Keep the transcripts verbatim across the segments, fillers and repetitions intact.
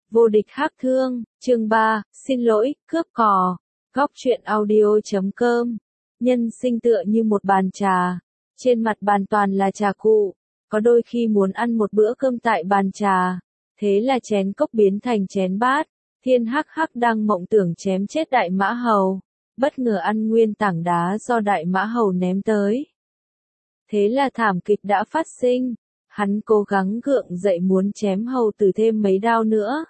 Vô địch hắc thương, chương ba, xin lỗi, cướp cò. Góc truyện audio chấm com. Nhân sinh tựa như một bàn trà. Trên mặt bàn toàn là trà cụ. Có đôi khi muốn ăn một bữa cơm tại bàn trà. Thế là chén cốc biến thành chén bát. Thiên hắc hắc đang mộng tưởng chém chết đại mã hầu. Bất ngờ ăn nguyên tảng đá do đại mã hầu ném tới. Thế là thảm kịch đã phát sinh. Hắn cố gắng gượng dậy muốn chém hầu tử thêm mấy đao nữa.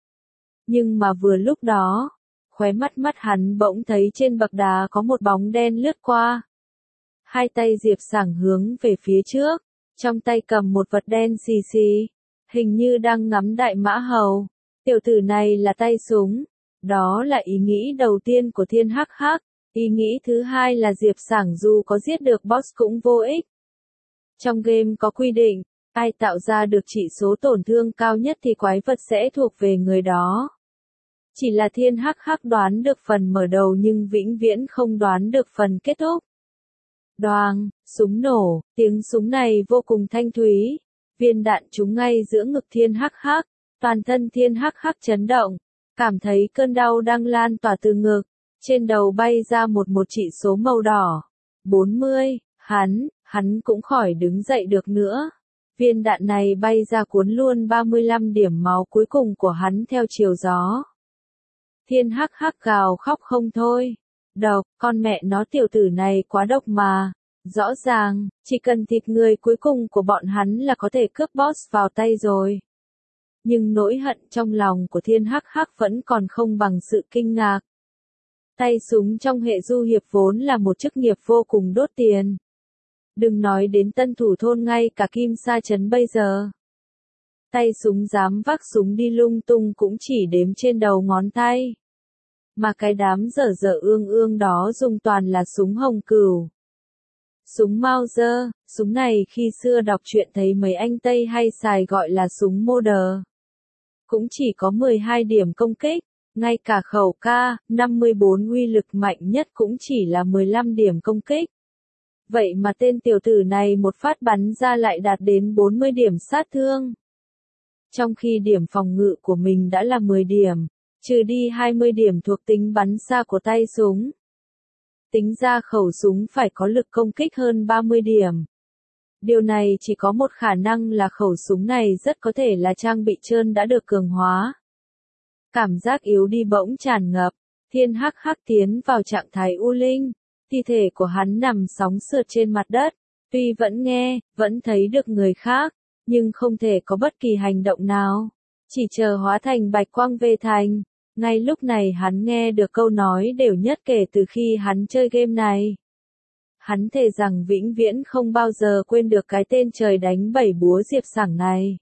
Nhưng mà vừa lúc đó, khóe mắt mắt hắn bỗng thấy trên bậc đá có một bóng đen lướt qua. Hai tay Diệp Sảng hướng về phía trước, trong tay cầm một vật đen xì xì, hình như đang ngắm đại mã hầu. Tiểu tử này là tay súng. Đó là ý nghĩ đầu tiên của Thiên Hắc Hắc. Ý nghĩ thứ hai là Diệp Sảng dù có giết được boss cũng vô ích. Trong game có quy định, ai tạo ra được chỉ số tổn thương cao nhất thì quái vật sẽ thuộc về người đó. Chỉ là Thiên Hắc Hắc đoán được phần mở đầu nhưng vĩnh viễn không đoán được phần kết thúc. Đoàng, súng nổ, tiếng súng này vô cùng thanh thúy. Viên đạn trúng ngay giữa ngực Thiên Hắc Hắc, toàn thân Thiên Hắc Hắc chấn động, cảm thấy cơn đau đang lan tỏa từ ngực, trên đầu bay ra một một chỉ số màu đỏ. bốn mươi, hắn, hắn cũng khỏi đứng dậy được nữa. Viên đạn này bay ra cuốn luôn ba mươi lăm điểm máu cuối cùng của hắn theo chiều gió. Thiên Hắc Hắc gào khóc không thôi. Độc, con mẹ nó tiểu tử này quá độc mà. Rõ ràng, chỉ cần thịt người cuối cùng của bọn hắn là có thể cướp boss vào tay rồi. Nhưng nỗi hận trong lòng của Thiên Hắc Hắc vẫn còn không bằng sự kinh ngạc. Tay súng trong hệ du hiệp vốn là một chức nghiệp vô cùng đốt tiền. Đừng nói đến tân thủ thôn, ngay cả Kim Sa Trấn bây giờ. Tay súng dám vác súng đi lung tung cũng chỉ đếm trên đầu ngón tay. Mà cái đám dở dở ương ương đó dùng toàn là súng hồng cừu. Súng Mauser, súng này khi xưa đọc truyện thấy mấy anh Tây hay xài gọi là súng Modder. Cũng chỉ có mười hai điểm công kích, ngay cả khẩu K năm mươi bốn uy lực mạnh nhất cũng chỉ là mười lăm điểm công kích. Vậy mà tên tiểu tử này một phát bắn ra lại đạt đến bốn mươi điểm sát thương. Trong khi điểm phòng ngự của mình đã là mười điểm, trừ đi hai mươi điểm thuộc tính bắn xa của tay súng. Tính ra khẩu súng phải có lực công kích hơn ba mươi điểm. Điều này chỉ có một khả năng là khẩu súng này rất có thể là trang bị trơn đã được cường hóa. Cảm giác yếu đi bỗng tràn ngập, Thiên Hắc Hắc tiến vào trạng thái u linh. Thi thể của hắn nằm sóng sượt trên mặt đất, tuy vẫn nghe, vẫn thấy được người khác, nhưng không thể có bất kỳ hành động nào, chỉ chờ hóa thành bạch quang về thành. Ngay lúc này hắn nghe được câu nói đều nhất kể từ khi hắn chơi game này. Hắn thề rằng vĩnh viễn không bao giờ quên được cái tên trời đánh bảy búa Diệp Sảng này.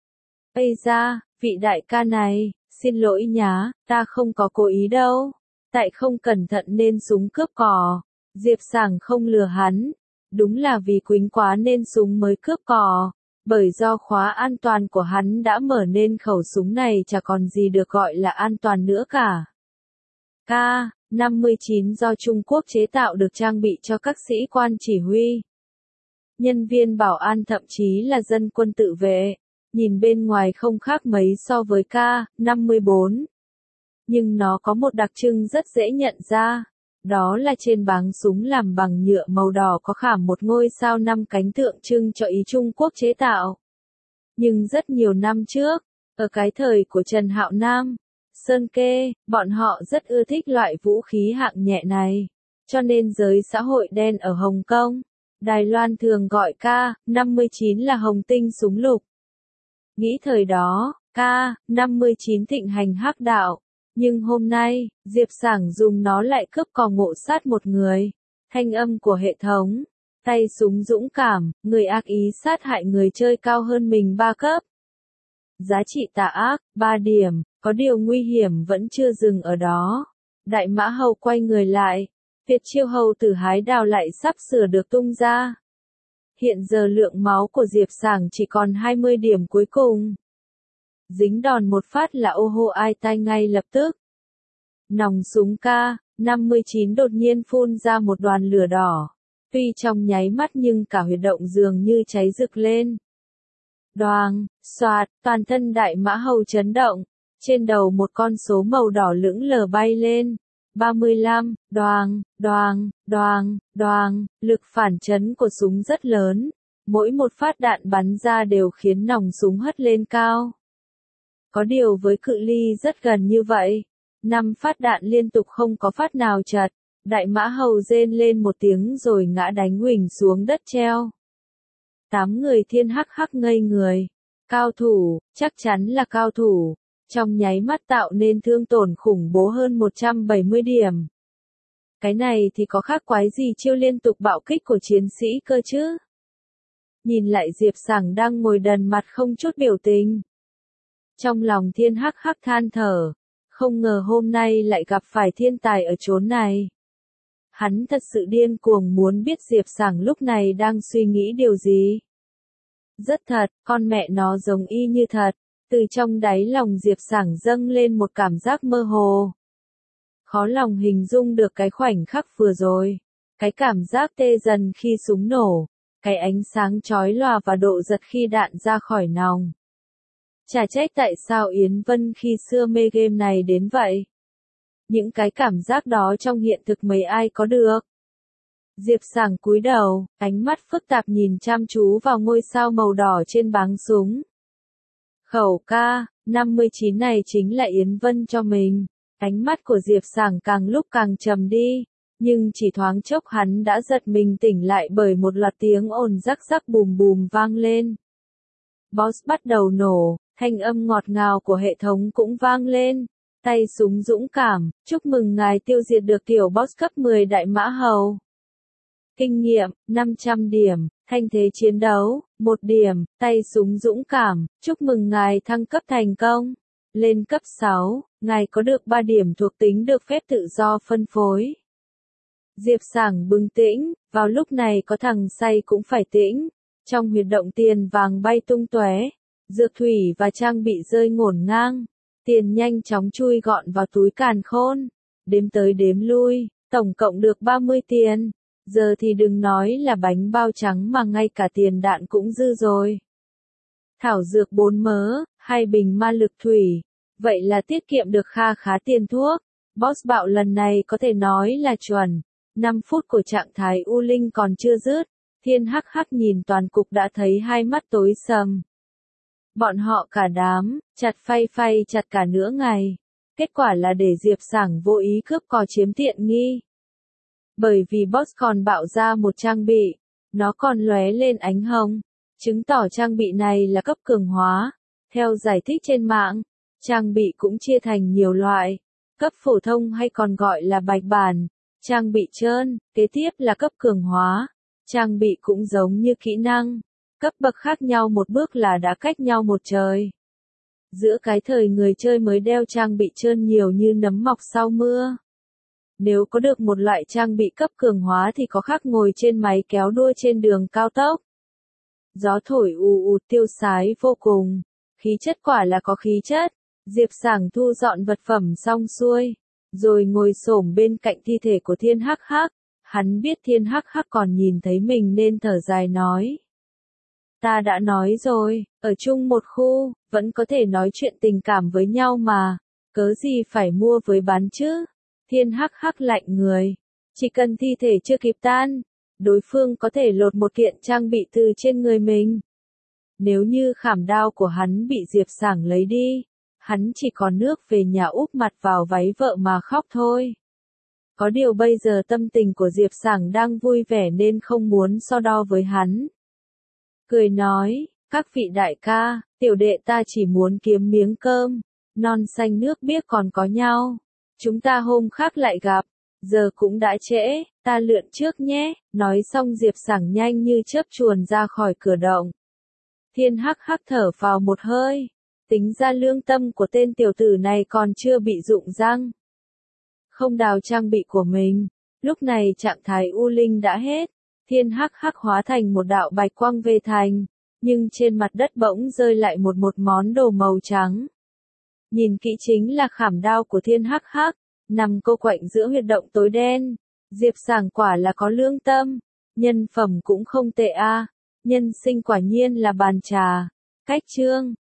Ây da, vị đại ca này, xin lỗi nhá, ta không có cố ý đâu. Tại không cẩn thận nên súng cướp cò. Diệp Sảng không lừa hắn. Đúng là vì quýnh quá nên súng mới cướp cò. Bởi do khóa an toàn của hắn đã mở nên khẩu súng này chả còn gì được gọi là an toàn nữa cả. K năm mươi chín do Trung Quốc chế tạo được trang bị cho các sĩ quan chỉ huy, nhân viên bảo an, thậm chí là dân quân tự vệ. Nhìn bên ngoài không khác mấy so với K năm mươi bốn. Nhưng nó có một đặc trưng rất dễ nhận ra. Đó là trên báng súng làm bằng nhựa màu đỏ có khảm một ngôi sao năm cánh tượng trưng cho ý Trung Quốc chế tạo. Nhưng rất nhiều năm trước, ở cái thời của Trần Hạo Nam, Sơn Kê, bọn họ rất ưa thích loại vũ khí hạng nhẹ này. Cho nên giới xã hội đen ở Hồng Kông, Đài Loan thường gọi K năm mươi chín là hồng tinh súng lục. Nghĩ thời đó, K năm mươi chín thịnh hành hắc đạo. Nhưng hôm nay, Diệp Sảng dùng nó lại cướp cò ngộ sát một người. Thanh âm của hệ thống. Tay súng dũng cảm, người ác ý sát hại người chơi cao hơn mình ba cấp. Giá trị tà ác, ba điểm, có điều nguy hiểm vẫn chưa dừng ở đó. Đại mã hầu quay người lại. Việt chiêu hầu tử hái đào lại sắp sửa được tung ra. Hiện giờ lượng máu của Diệp Sảng chỉ còn hai mươi điểm cuối cùng. Dính đòn một phát là ô hô ai tai ngay lập tức. Nòng súng K năm mươi chín đột nhiên phun ra một đoàn lửa đỏ. Tuy trong nháy mắt nhưng cả huyệt động dường như cháy rực lên. Đoàng, xoạt, toàn thân đại mã hầu chấn động. Trên đầu một con số màu đỏ lững lờ bay lên. ba mươi lăm, đoàng, đoàng, đoàng, đoàng, lực phản chấn của súng rất lớn. Mỗi một phát đạn bắn ra đều khiến nòng súng hất lên cao. Có điều với cự ly rất gần như vậy, năm phát đạn liên tục không có phát nào chật, đại mã hầu rên lên một tiếng rồi ngã đánh huỳnh xuống đất treo. Tám người Thiên Hắc Hắc ngây người. Cao thủ, chắc chắn là cao thủ. Trong nháy mắt tạo nên thương tổn khủng bố hơn một trăm bảy mươi điểm. Cái này thì có khác quái gì chiêu liên tục bạo kích của chiến sĩ cơ chứ? Nhìn lại Diệp Sảng đang ngồi đần mặt không chút biểu tình. Trong lòng Thiên Hắc Hắc than thở, không ngờ hôm nay lại gặp phải thiên tài ở chốn này. Hắn thật sự điên cuồng muốn biết Diệp Sảng lúc này đang suy nghĩ điều gì. Rất thật, con mẹ nó giống y như thật. Từ trong đáy lòng Diệp Sảng dâng lên một cảm giác mơ hồ. Khó lòng hình dung được cái khoảnh khắc vừa rồi. Cái cảm giác tê dần khi súng nổ. Cái ánh sáng chói lòa và độ giật khi đạn ra khỏi nòng. Chả trách tại sao Yến Vân khi xưa mê game này đến vậy. Những cái cảm giác đó trong hiện thực mấy ai có được. Diệp Sảng cúi đầu, ánh mắt phức tạp nhìn chăm chú vào ngôi sao màu đỏ trên báng súng. Khẩu ca, năm mươi chín này chính là Yến Vân cho mình. Ánh mắt của Diệp Sảng càng lúc càng trầm đi, nhưng chỉ thoáng chốc hắn đã giật mình tỉnh lại bởi một loạt tiếng ồn rắc rắc bùm bùm vang lên. Boss bắt đầu nổ, thanh âm ngọt ngào của hệ thống cũng vang lên. Tay súng dũng cảm, chúc mừng ngài tiêu diệt được tiểu boss cấp mười đại mã hầu. Kinh nghiệm, năm trăm điểm, thanh thế chiến đấu, một điểm, tay súng dũng cảm, chúc mừng ngài thăng cấp thành công. Lên cấp sáu, ngài có được ba điểm thuộc tính được phép tự do phân phối. Diệp Sảng bừng tĩnh, vào lúc này có thằng say cũng phải tĩnh. Trong huyệt động tiền vàng bay tung tóe, dược thủy và trang bị rơi ngổn ngang. Tiền nhanh chóng chui gọn vào túi càn khôn. Đếm tới đếm lui, tổng cộng được ba mươi tiền. Giờ thì đừng nói là bánh bao trắng mà ngay cả tiền đạn cũng dư rồi. Thảo dược bốn mớ, hai bình ma lực thủy. Vậy là tiết kiệm được kha khá tiền thuốc. Boss bạo lần này có thể nói là chuẩn. năm phút của trạng thái U Linh còn chưa dứt. Thiên Hắc Hắc nhìn toàn cục đã thấy hai mắt tối sầm. Bọn họ cả đám, chặt phay phay chặt cả nửa ngày. Kết quả là để Diệp Sảng vô ý cướp cò chiếm tiện nghi. Bởi vì boss còn bạo ra một trang bị, nó còn lóe lên ánh hồng, chứng tỏ trang bị này là cấp cường hóa. Theo giải thích trên mạng, trang bị cũng chia thành nhiều loại, cấp phổ thông hay còn gọi là bạch bản, trang bị trơn, kế tiếp là cấp cường hóa. Trang bị cũng giống như kỹ năng, cấp bậc khác nhau một bước là đã cách nhau một trời. Giữa cái thời người chơi mới đeo trang bị trơn nhiều như nấm mọc sau mưa. Nếu có được một loại trang bị cấp cường hóa thì có khác ngồi trên máy kéo đua trên đường cao tốc. Gió thổi ù ù tiêu sái vô cùng, khí chất quả là có khí chất. Diệp Sảng thu dọn vật phẩm xong xuôi, rồi ngồi xổm bên cạnh thi thể của Thiên Hắc Hắc. Hắn biết Thiên Hắc Hắc còn nhìn thấy mình nên thở dài nói. Ta đã nói rồi, ở chung một khu, vẫn có thể nói chuyện tình cảm với nhau mà, cớ gì phải mua với bán chứ. Thiên Hắc Hắc lạnh người, chỉ cần thi thể chưa kịp tan, đối phương có thể lột một kiện trang bị từ trên người mình. Nếu như khảm đao của hắn bị Diệp Sảng lấy đi, hắn chỉ còn nước về nhà úp mặt vào váy vợ mà khóc thôi. Có điều bây giờ tâm tình của Diệp Sảng đang vui vẻ nên không muốn so đo với hắn. Cười nói, các vị đại ca, tiểu đệ ta chỉ muốn kiếm miếng cơm, non xanh nước biếc còn có nhau. Chúng ta hôm khác lại gặp, giờ cũng đã trễ, ta lượn trước nhé. Nói xong Diệp Sảng nhanh như chớp chuồn ra khỏi cửa động. Thiên Hắc Hắc thở vào một hơi, tính ra lương tâm của tên tiểu tử này còn chưa bị rụng răng. Không đào trang bị của mình, lúc này trạng thái U Linh đã hết. Thiên Hắc Hắc hóa thành một đạo bạch quang về thành, nhưng trên mặt đất bỗng rơi lại một một món đồ màu trắng. Nhìn kỹ chính là khảm đao của Thiên Hắc Hắc, nằm cô quạnh giữa huyệt động tối đen. Diệp Sảng quả là có lương tâm, nhân phẩm cũng không tệ a, nhân sinh quả nhiên là bàn trà. Cách chương